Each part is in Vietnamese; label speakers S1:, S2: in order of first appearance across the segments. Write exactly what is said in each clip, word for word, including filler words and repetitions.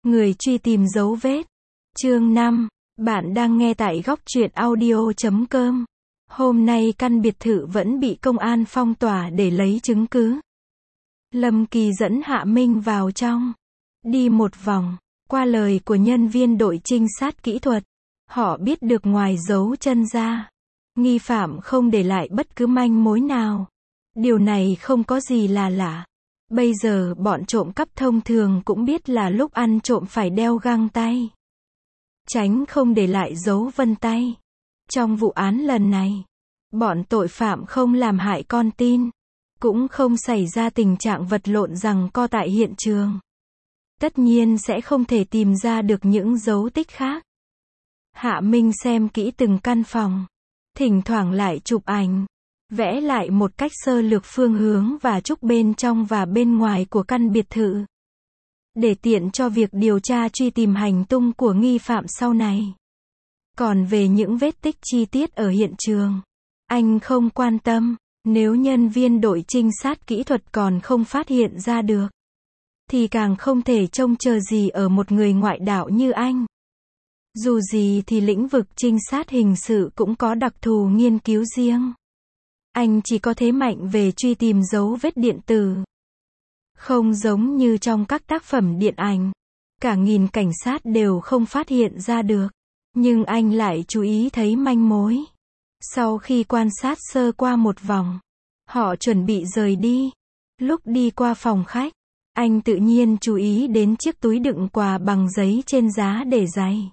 S1: Người truy tìm dấu vết. Chương năm. Bạn đang nghe tại góc truyện audio chấm com. Hôm nay căn biệt thự vẫn bị công an phong tỏa để lấy chứng cứ. Lâm Kỳ dẫn Hạ Minh vào trong. Đi một vòng. Qua lời của nhân viên đội trinh sát kỹ thuật, họ biết được ngoài dấu chân ra, nghi phạm không để lại bất cứ manh mối nào. Điều này không có gì là lạ. Bây giờ bọn trộm cắp thông thường cũng biết là lúc ăn trộm phải đeo găng tay, tránh không để lại dấu vân tay. Trong vụ án lần này, bọn tội phạm không làm hại con tin, cũng không xảy ra tình trạng vật lộn giằng co tại hiện trường. Tất nhiên sẽ không thể tìm ra được những dấu tích khác. Hạ Minh xem kỹ từng căn phòng, thỉnh thoảng lại chụp ảnh, vẽ lại một cách sơ lược phương hướng và trúc bên trong và bên ngoài của căn biệt thự, để tiện cho việc điều tra truy tìm hành tung của nghi phạm sau này. Còn về những vết tích chi tiết ở hiện trường, anh không quan tâm. Nếu nhân viên đội trinh sát kỹ thuật còn không phát hiện ra được, thì càng không thể trông chờ gì ở một người ngoại đạo như anh. Dù gì thì lĩnh vực trinh sát hình sự cũng có đặc thù nghiên cứu riêng. Anh chỉ có thế mạnh về truy tìm dấu vết điện tử. Không giống như trong các tác phẩm điện ảnh, cả nghìn cảnh sát đều không phát hiện ra được. Nhưng anh lại chú ý thấy manh mối. Sau khi quan sát sơ qua một vòng, họ chuẩn bị rời đi. Lúc đi qua phòng khách, anh tự nhiên chú ý đến chiếc túi đựng quà bằng giấy trên giá để giày.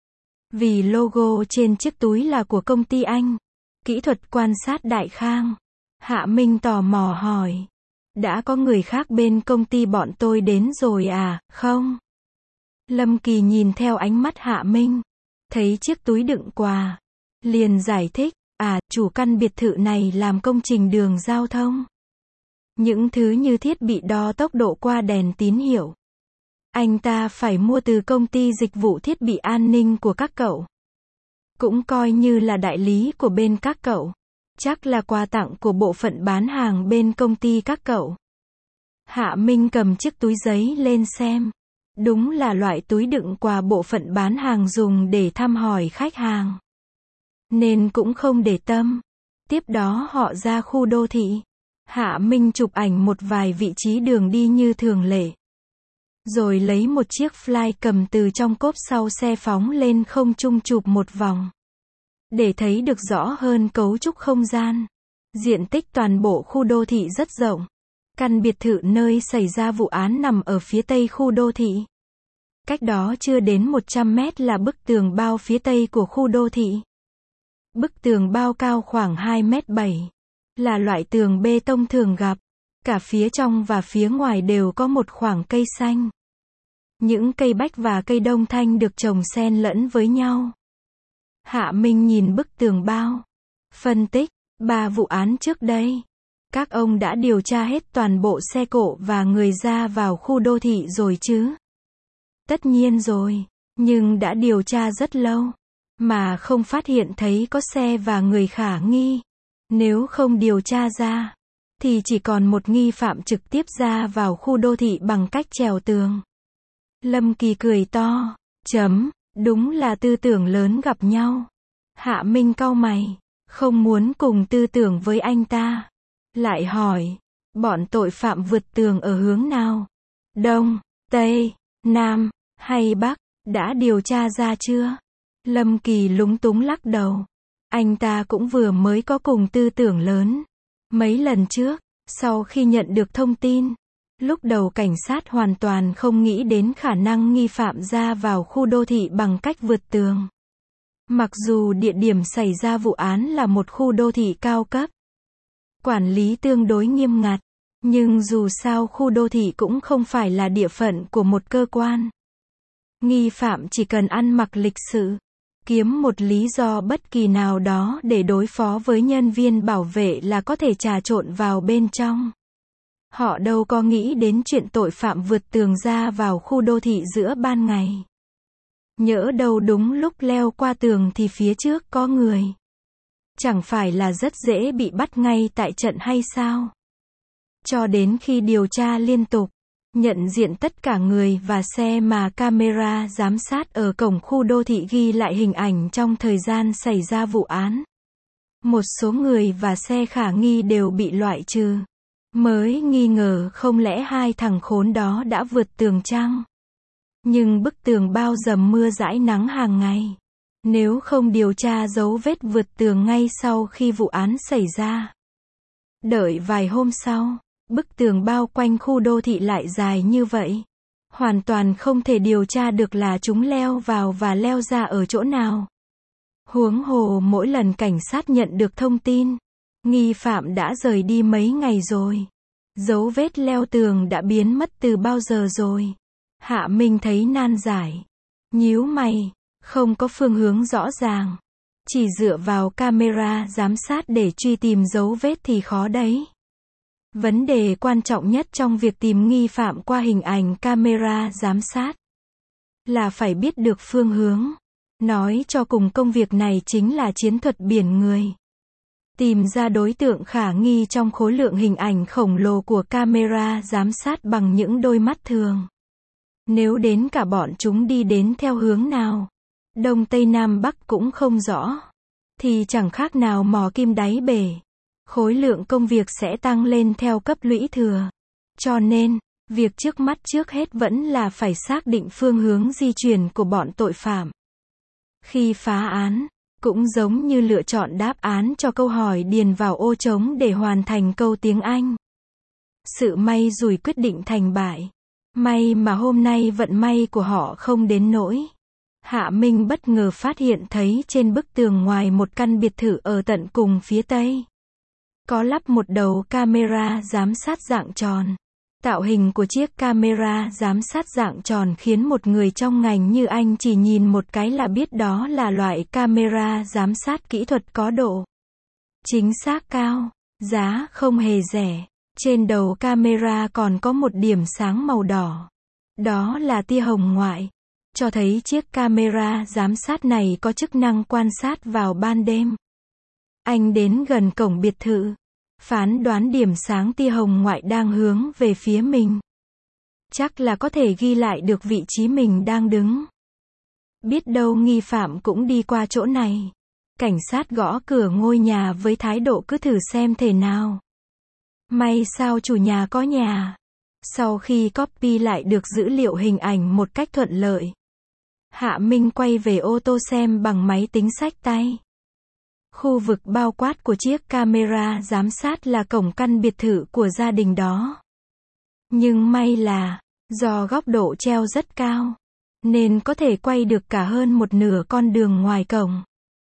S1: Vì logo trên chiếc túi là của công ty anh, kỹ thuật quan sát Đại Khang. Hạ Minh tò mò hỏi. Đã có người khác bên công ty bọn tôi đến rồi à, không? Lâm Kỳ nhìn theo ánh mắt Hạ Minh, thấy chiếc túi đựng quà, liền giải thích. À, chủ căn biệt thự này làm công trình đường giao thông. Những thứ như thiết bị đo tốc độ qua đèn tín hiệu, anh ta phải mua từ công ty dịch vụ thiết bị an ninh của các cậu. Cũng coi như là đại lý của bên các cậu. Chắc là quà tặng của bộ phận bán hàng bên công ty các cậu. Hạ Minh cầm chiếc túi giấy lên xem. Đúng là loại túi đựng quà bộ phận bán hàng dùng để thăm hỏi khách hàng, nên cũng không để tâm. Tiếp đó họ ra khu đô thị. Hạ Minh chụp ảnh một vài vị trí đường đi như thường lệ, rồi lấy một chiếc fly cầm từ trong cốp sau xe phóng lên không trung chụp một vòng, để thấy được rõ hơn cấu trúc không gian. Diện tích toàn bộ khu đô thị rất rộng. Căn biệt thự nơi xảy ra vụ án nằm ở phía tây khu đô thị. Cách đó chưa đến một trăm mét là bức tường bao phía tây của khu đô thị. Bức tường bao cao khoảng hai mét bảy, là loại tường bê tông thường gặp. Cả phía trong và phía ngoài đều có một khoảng cây xanh. Những cây bách và cây đông thanh được trồng xen lẫn với nhau. Hạ Minh nhìn bức tường bao, phân tích. Ba vụ án trước đây, các ông đã điều tra hết toàn bộ xe cộ và người ra vào khu đô thị rồi chứ? Tất nhiên rồi, nhưng đã điều tra rất lâu, mà không phát hiện thấy có xe và người khả nghi. Nếu không điều tra ra, thì chỉ còn một nghi phạm trực tiếp ra vào khu đô thị bằng cách trèo tường. Lâm Kỳ cười to. Chấm, đúng là tư tưởng lớn gặp nhau. Hạ Minh cau mày, không muốn cùng tư tưởng với anh ta. Lại hỏi, bọn tội phạm vượt tường ở hướng nào? Đông, Tây, Nam, hay Bắc? Đã điều tra ra chưa? Lâm Kỳ lúng túng lắc đầu. Anh ta cũng vừa mới có cùng tư tưởng lớn. Mấy lần trước, sau khi nhận được thông tin, lúc đầu cảnh sát hoàn toàn không nghĩ đến khả năng nghi phạm ra vào khu đô thị bằng cách vượt tường. Mặc dù địa điểm xảy ra vụ án là một khu đô thị cao cấp, quản lý tương đối nghiêm ngặt, nhưng dù sao khu đô thị cũng không phải là địa phận của một cơ quan. Nghi phạm chỉ cần ăn mặc lịch sự, kiếm một lý do bất kỳ nào đó để đối phó với nhân viên bảo vệ là có thể trà trộn vào bên trong. Họ đâu có nghĩ đến chuyện tội phạm vượt tường ra vào khu đô thị giữa ban ngày. Nhỡ đâu đúng lúc leo qua tường thì phía trước có người. Chẳng phải là rất dễ bị bắt ngay tại trận hay sao? Cho đến khi điều tra liên tục, nhận diện tất cả người và xe mà camera giám sát ở cổng khu đô thị ghi lại hình ảnh trong thời gian xảy ra vụ án. Một số người và xe khả nghi đều bị loại trừ. Mới nghi ngờ không lẽ hai thằng khốn đó đã vượt tường chăng? Nhưng bức tường bao dầm mưa dãi nắng hàng ngày. Nếu không điều tra dấu vết vượt tường ngay sau khi vụ án xảy ra. Đợi vài hôm sau, bức tường bao quanh khu đô thị lại dài như vậy. Hoàn toàn không thể điều tra được là chúng leo vào và leo ra ở chỗ nào. Huống hồ mỗi lần cảnh sát nhận được thông tin, nghi phạm đã rời đi mấy ngày rồi. Dấu vết leo tường đã biến mất từ bao giờ rồi. Hạ Minh thấy nan giải. Nhíu mày, không có phương hướng rõ ràng. Chỉ dựa vào camera giám sát để truy tìm dấu vết thì khó đấy. Vấn đề quan trọng nhất trong việc tìm nghi phạm qua hình ảnh camera giám sát là phải biết được phương hướng. Nói cho cùng công việc này chính là chiến thuật biển người. Tìm ra đối tượng khả nghi trong khối lượng hình ảnh khổng lồ của camera giám sát bằng những đôi mắt thường. Nếu đến cả bọn chúng đi đến theo hướng nào, đông tây nam bắc cũng không rõ, thì chẳng khác nào mò kim đáy bể. Khối lượng công việc sẽ tăng lên theo cấp lũy thừa. Cho nên, việc trước mắt trước hết vẫn là phải xác định phương hướng di chuyển của bọn tội phạm. Khi phá án, cũng giống như lựa chọn đáp án cho câu hỏi điền vào ô trống để hoàn thành câu tiếng Anh. Sự may rủi quyết định thành bại. May mà hôm nay vận may của họ không đến nỗi. Hạ Minh bất ngờ phát hiện thấy trên bức tường ngoài một căn biệt thự ở tận cùng phía tây, có lắp một đầu camera giám sát dạng tròn. Tạo hình của chiếc camera giám sát dạng tròn khiến một người trong ngành như anh chỉ nhìn một cái là biết đó là loại camera giám sát kỹ thuật có độ chính xác cao, giá không hề rẻ. Trên đầu camera còn có một điểm sáng màu đỏ. Đó là tia hồng ngoại, cho thấy chiếc camera giám sát này có chức năng quan sát vào ban đêm. Anh đến gần cổng biệt thự, phán đoán điểm sáng tia hồng ngoại đang hướng về phía mình. Chắc là có thể ghi lại được vị trí mình đang đứng. Biết đâu nghi phạm cũng đi qua chỗ này. Cảnh sát gõ cửa ngôi nhà với thái độ cứ thử xem thế nào. May sao chủ nhà có nhà. Sau khi copy lại được dữ liệu hình ảnh một cách thuận lợi, Hạ Minh quay về ô tô xem bằng máy tính xách tay. Khu vực bao quát của chiếc camera giám sát là cổng căn biệt thự của gia đình đó. Nhưng may là, do góc độ treo rất cao, nên có thể quay được cả hơn một nửa con đường ngoài cổng.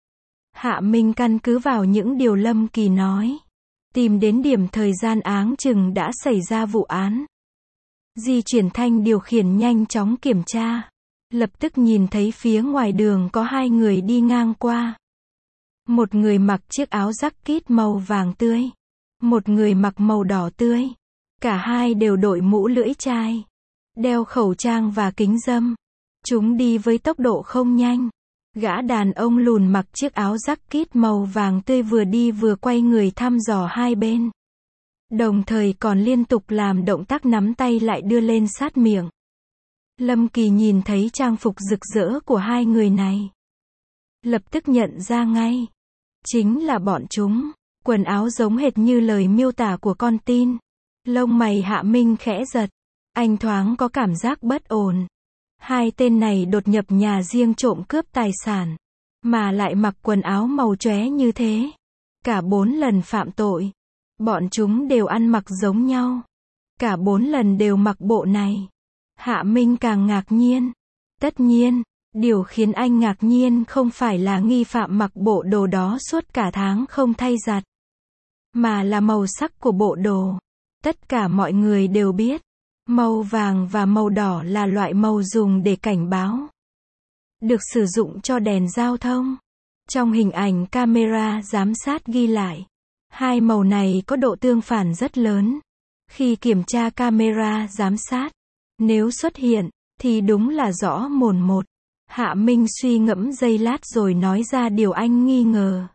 S1: Hạ Minh căn cứ vào những điều Lâm Kỳ nói, tìm đến điểm thời gian áng chừng đã xảy ra vụ án. Di chuyển Thanh điều khiển nhanh chóng kiểm tra. Lập tức nhìn thấy phía ngoài đường có hai người đi ngang qua. Một người mặc chiếc áo jacket màu vàng tươi. Một người mặc màu đỏ tươi. Cả hai đều đội mũ lưỡi chai, đeo khẩu trang và kính râm. Chúng đi với tốc độ không nhanh. Gã đàn ông lùn mặc chiếc áo jacket màu vàng tươi vừa đi vừa quay người thăm dò hai bên. Đồng thời còn liên tục làm động tác nắm tay lại đưa lên sát miệng. Lâm Kỳ nhìn thấy trang phục rực rỡ của hai người này, lập tức nhận ra ngay. Chính là bọn chúng. Quần áo giống hệt như lời miêu tả của con tin. Lông mày Hạ Minh khẽ giật. Anh thoáng có cảm giác bất ổn. Hai tên này đột nhập nhà riêng trộm cướp tài sản, mà lại mặc quần áo màu chóe như thế. Cả bốn lần phạm tội, bọn chúng đều ăn mặc giống nhau. Cả bốn lần đều mặc bộ này. Hạ Minh càng ngạc nhiên. Tất nhiên, điều khiến anh ngạc nhiên không phải là nghi phạm mặc bộ đồ đó suốt cả tháng không thay giặt, mà là màu sắc của bộ đồ. Tất cả mọi người đều biết, màu vàng và màu đỏ là loại màu dùng để cảnh báo, được sử dụng cho đèn giao thông. Trong hình ảnh camera giám sát ghi lại, hai màu này có độ tương phản rất lớn. Khi kiểm tra camera giám sát, nếu xuất hiện, thì đúng là rõ mồn một. Hạ Minh suy ngẫm giây lát rồi nói ra điều anh nghi ngờ.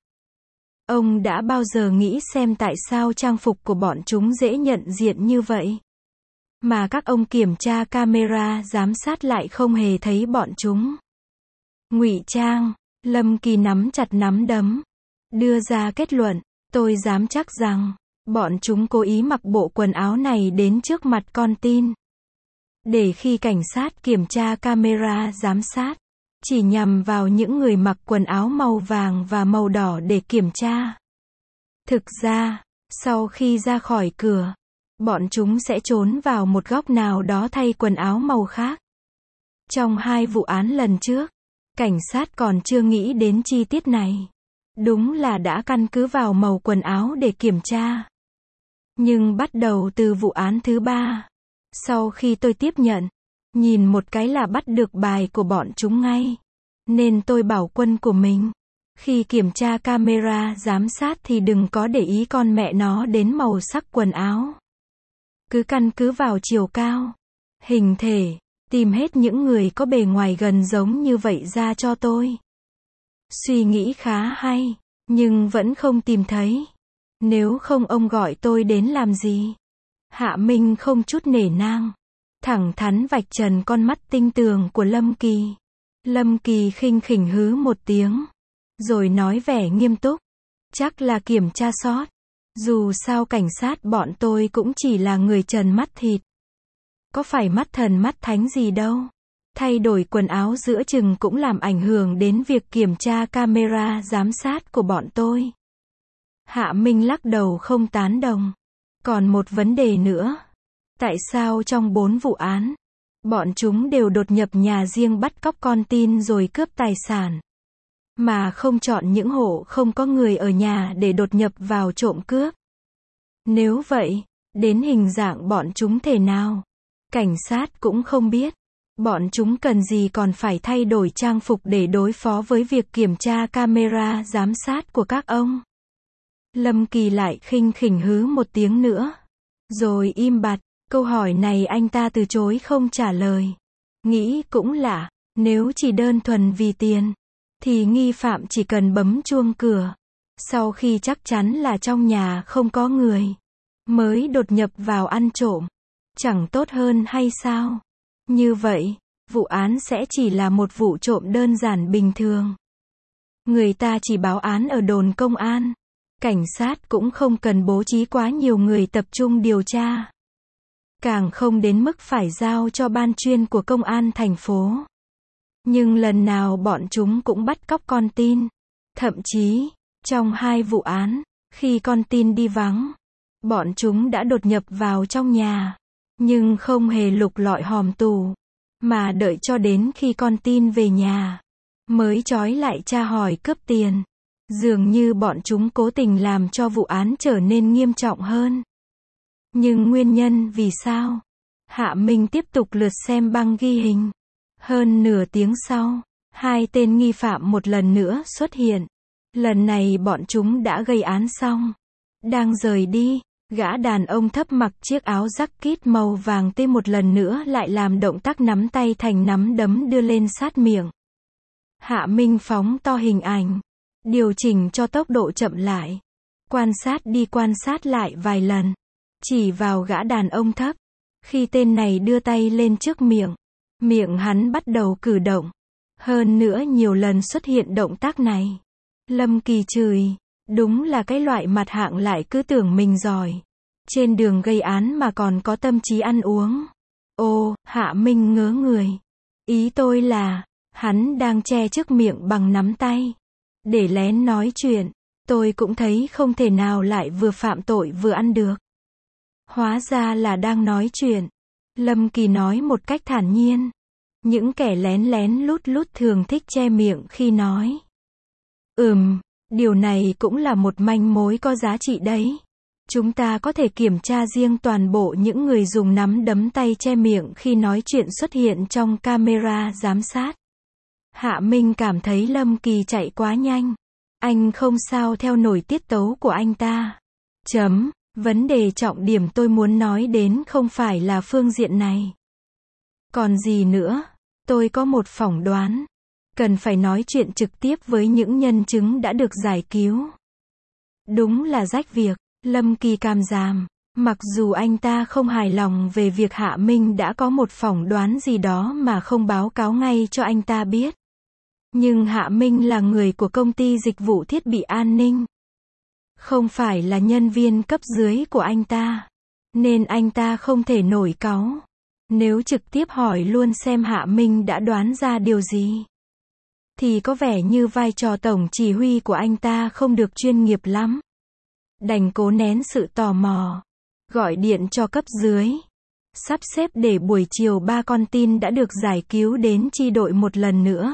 S1: Ông đã bao giờ nghĩ xem tại sao trang phục của bọn chúng dễ nhận diện như vậy? Mà các ông kiểm tra camera giám sát lại không hề thấy bọn chúng. Ngụy trang, Lâm Kỳ nắm chặt nắm đấm, đưa ra kết luận, tôi dám chắc rằng, bọn chúng cố ý mặc bộ quần áo này đến trước mặt con tin. Để khi cảnh sát kiểm tra camera giám sát, chỉ nhằm vào những người mặc quần áo màu vàng và màu đỏ để kiểm tra. Thực ra, sau khi ra khỏi cửa, bọn chúng sẽ trốn vào một góc nào đó thay quần áo màu khác. Trong hai vụ án lần trước, cảnh sát còn chưa nghĩ đến chi tiết này. Đúng là đã căn cứ vào màu quần áo để kiểm tra. Nhưng bắt đầu từ vụ án thứ ba, sau khi tôi tiếp nhận, nhìn một cái là bắt được bài của bọn chúng ngay. Nên tôi bảo quân của mình, khi kiểm tra camera giám sát thì đừng có để ý con mẹ nó đến màu sắc quần áo. Cứ căn cứ vào chiều cao, hình thể, tìm hết những người có bề ngoài gần giống như vậy ra cho tôi. Suy nghĩ khá hay, nhưng vẫn không tìm thấy. Nếu không ông gọi tôi đến làm gì? Hạ Minh không chút nể nang, thẳng thắn vạch trần con mắt tinh tường của Lâm Kỳ. Lâm Kỳ khinh khỉnh hứ một tiếng, rồi nói vẻ nghiêm túc, chắc là kiểm tra sót. Dù sao cảnh sát bọn tôi cũng chỉ là người trần mắt thịt. Có phải mắt thần mắt thánh gì đâu. Thay đổi quần áo giữa chừng cũng làm ảnh hưởng đến việc kiểm tra camera giám sát của bọn tôi. Hạ Minh lắc đầu không tán đồng. Còn một vấn đề nữa. Tại sao trong bốn vụ án, bọn chúng đều đột nhập nhà riêng bắt cóc con tin rồi cướp tài sản, mà không chọn những hộ không có người ở nhà để đột nhập vào trộm cướp? Nếu vậy, đến hình dạng bọn chúng thế nào? Cảnh sát cũng không biết. Bọn chúng cần gì còn phải thay đổi trang phục để đối phó với việc kiểm tra camera giám sát của các ông? Lâm Kỳ lại khinh khỉnh hứ một tiếng nữa, rồi im bặt. Câu hỏi này anh ta từ chối không trả lời. Nghĩ cũng lạ, nếu chỉ đơn thuần vì tiền, thì nghi phạm chỉ cần bấm chuông cửa, sau khi chắc chắn là trong nhà không có người, mới đột nhập vào ăn trộm. Chẳng tốt hơn hay sao? Như vậy, vụ án sẽ chỉ là một vụ trộm đơn giản bình thường. Người ta chỉ báo án ở đồn công an. Cảnh sát cũng không cần bố trí quá nhiều người tập trung điều tra. Càng không đến mức phải giao cho ban chuyên của công an thành phố. Nhưng lần nào bọn chúng cũng bắt cóc con tin. Thậm chí, trong hai vụ án, khi con tin đi vắng, bọn chúng đã đột nhập vào trong nhà, nhưng không hề lục lọi hòm tủ, mà đợi cho đến khi con tin về nhà, mới trói lại tra hỏi cướp tiền. Dường như bọn chúng cố tình làm cho vụ án trở nên nghiêm trọng hơn. Nhưng nguyên nhân vì sao? Hạ Minh tiếp tục lượt xem băng ghi hình. Hơn nửa tiếng sau, hai tên nghi phạm một lần nữa xuất hiện. Lần này bọn chúng đã gây án xong. Đang rời đi, gã đàn ông thấp mặc chiếc áo jacket màu vàng tê một lần nữa lại làm động tác nắm tay thành nắm đấm đưa lên sát miệng. Hạ Minh phóng to hình ảnh, điều chỉnh cho tốc độ chậm lại. Quan sát đi quan sát lại vài lần. Chỉ vào gã đàn ông thấp. Khi tên này đưa tay lên trước miệng, miệng hắn bắt đầu cử động. Hơn nữa nhiều lần xuất hiện động tác này. Lâm Kỳ chửi, đúng là cái loại mặt hạng lại cứ tưởng mình giỏi. Trên đường gây án mà còn có tâm trí ăn uống. Ô, Hạ Minh ngớ người. Ý tôi là, hắn đang che trước miệng bằng nắm tay. Để lén nói chuyện, tôi cũng thấy không thể nào lại vừa phạm tội vừa ăn được. Hóa ra là đang nói chuyện. Lâm Kỳ nói một cách thản nhiên. Những kẻ lén lén lút lút thường thích che miệng khi nói. Ừm, điều này cũng là một manh mối có giá trị đấy. Chúng ta có thể kiểm tra riêng toàn bộ những người dùng nắm đấm tay che miệng khi nói chuyện xuất hiện trong camera giám sát. Hạ Minh cảm thấy Lâm Kỳ chạy quá nhanh. Anh không sao theo nổi tiết tấu của anh ta. Chấm. Vấn đề trọng điểm tôi muốn nói đến không phải là phương diện này. Còn gì nữa? Tôi có một phỏng đoán. Cần phải nói chuyện trực tiếp với những nhân chứng đã được giải cứu. Đúng là rách việc. Lâm Kỳ cam giảm. Mặc dù anh ta không hài lòng về việc Hạ Minh đã có một phỏng đoán gì đó mà không báo cáo ngay cho anh ta biết. Nhưng Hạ Minh là người của công ty dịch vụ thiết bị an ninh. Không phải là nhân viên cấp dưới của anh ta. Nên anh ta không thể nổi cáu. Nếu trực tiếp hỏi luôn xem Hạ Minh đã đoán ra điều gì, thì có vẻ như vai trò tổng chỉ huy của anh ta không được chuyên nghiệp lắm. Đành cố nén sự tò mò. Gọi điện cho cấp dưới. Sắp xếp để buổi chiều ba con tin đã được giải cứu đến chi đội một lần nữa.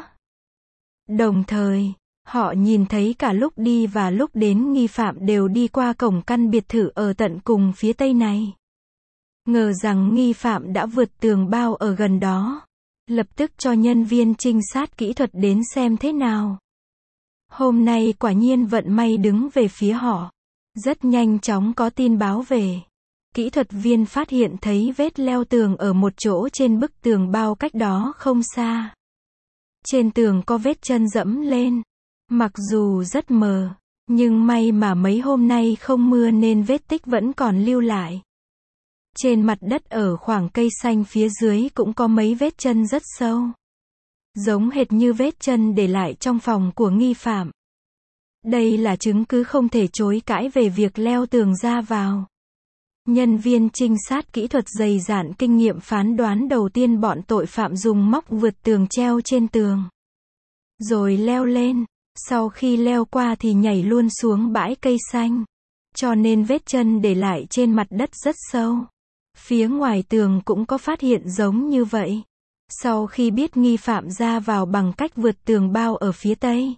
S1: Đồng thời, họ nhìn thấy cả lúc đi và lúc đến nghi phạm đều đi qua cổng căn biệt thự ở tận cùng phía tây này. Ngờ rằng nghi phạm đã vượt tường bao ở gần đó. Lập tức cho nhân viên trinh sát kỹ thuật đến xem thế nào. Hôm nay quả nhiên vận may đứng về phía họ. Rất nhanh chóng có tin báo về. Kỹ thuật viên phát hiện thấy vết leo tường ở một chỗ trên bức tường bao cách đó không xa. Trên tường có vết chân dẫm lên. Mặc dù rất mờ, nhưng may mà mấy hôm nay không mưa nên vết tích vẫn còn lưu lại. Trên mặt đất ở khoảng cây xanh phía dưới cũng có mấy vết chân rất sâu. Giống hệt như vết chân để lại trong phòng của nghi phạm. Đây là chứng cứ không thể chối cãi về việc leo tường ra vào. Nhân viên trinh sát kỹ thuật dày dạn kinh nghiệm phán đoán đầu tiên bọn tội phạm dùng móc vượt tường treo trên tường. Rồi leo lên. Sau khi leo qua thì nhảy luôn xuống bãi cây xanh. Cho nên vết chân để lại trên mặt đất rất sâu. Phía ngoài tường cũng có phát hiện giống như vậy. Sau khi biết nghi phạm ra vào bằng cách vượt tường bao ở phía tây.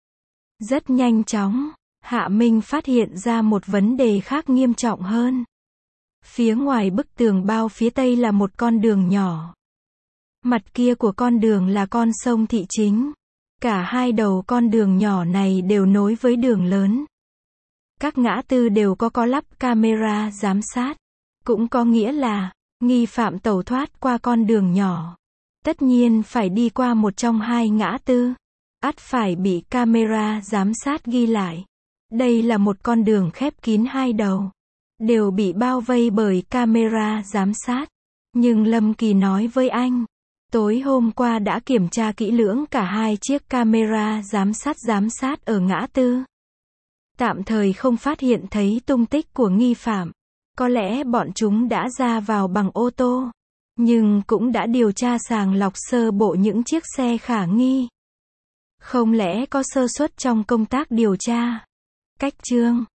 S1: Rất nhanh chóng, Hạ Minh phát hiện ra một vấn đề khác nghiêm trọng hơn. Phía ngoài bức tường bao phía tây là một con đường nhỏ. Mặt kia của con đường là con sông Thị Chính. Cả hai đầu con đường nhỏ này đều nối với đường lớn. Các ngã tư đều có có lắp camera giám sát. Cũng có nghĩa là, nghi phạm tẩu thoát qua con đường nhỏ. Tất nhiên phải đi qua một trong hai ngã tư. Ắt phải bị camera giám sát ghi lại. Đây là một con đường khép kín hai đầu. Đều bị bao vây bởi camera giám sát. Nhưng Lâm Kỳ nói với anh, tối hôm qua đã kiểm tra kỹ lưỡng cả hai chiếc camera giám sát giám sát ở ngã tư. Tạm thời không phát hiện thấy tung tích của nghi phạm. Có lẽ bọn chúng đã ra vào bằng ô tô. Nhưng cũng đã điều tra sàng lọc sơ bộ những chiếc xe khả nghi. Không lẽ có sơ suất trong công tác điều tra? Cách chương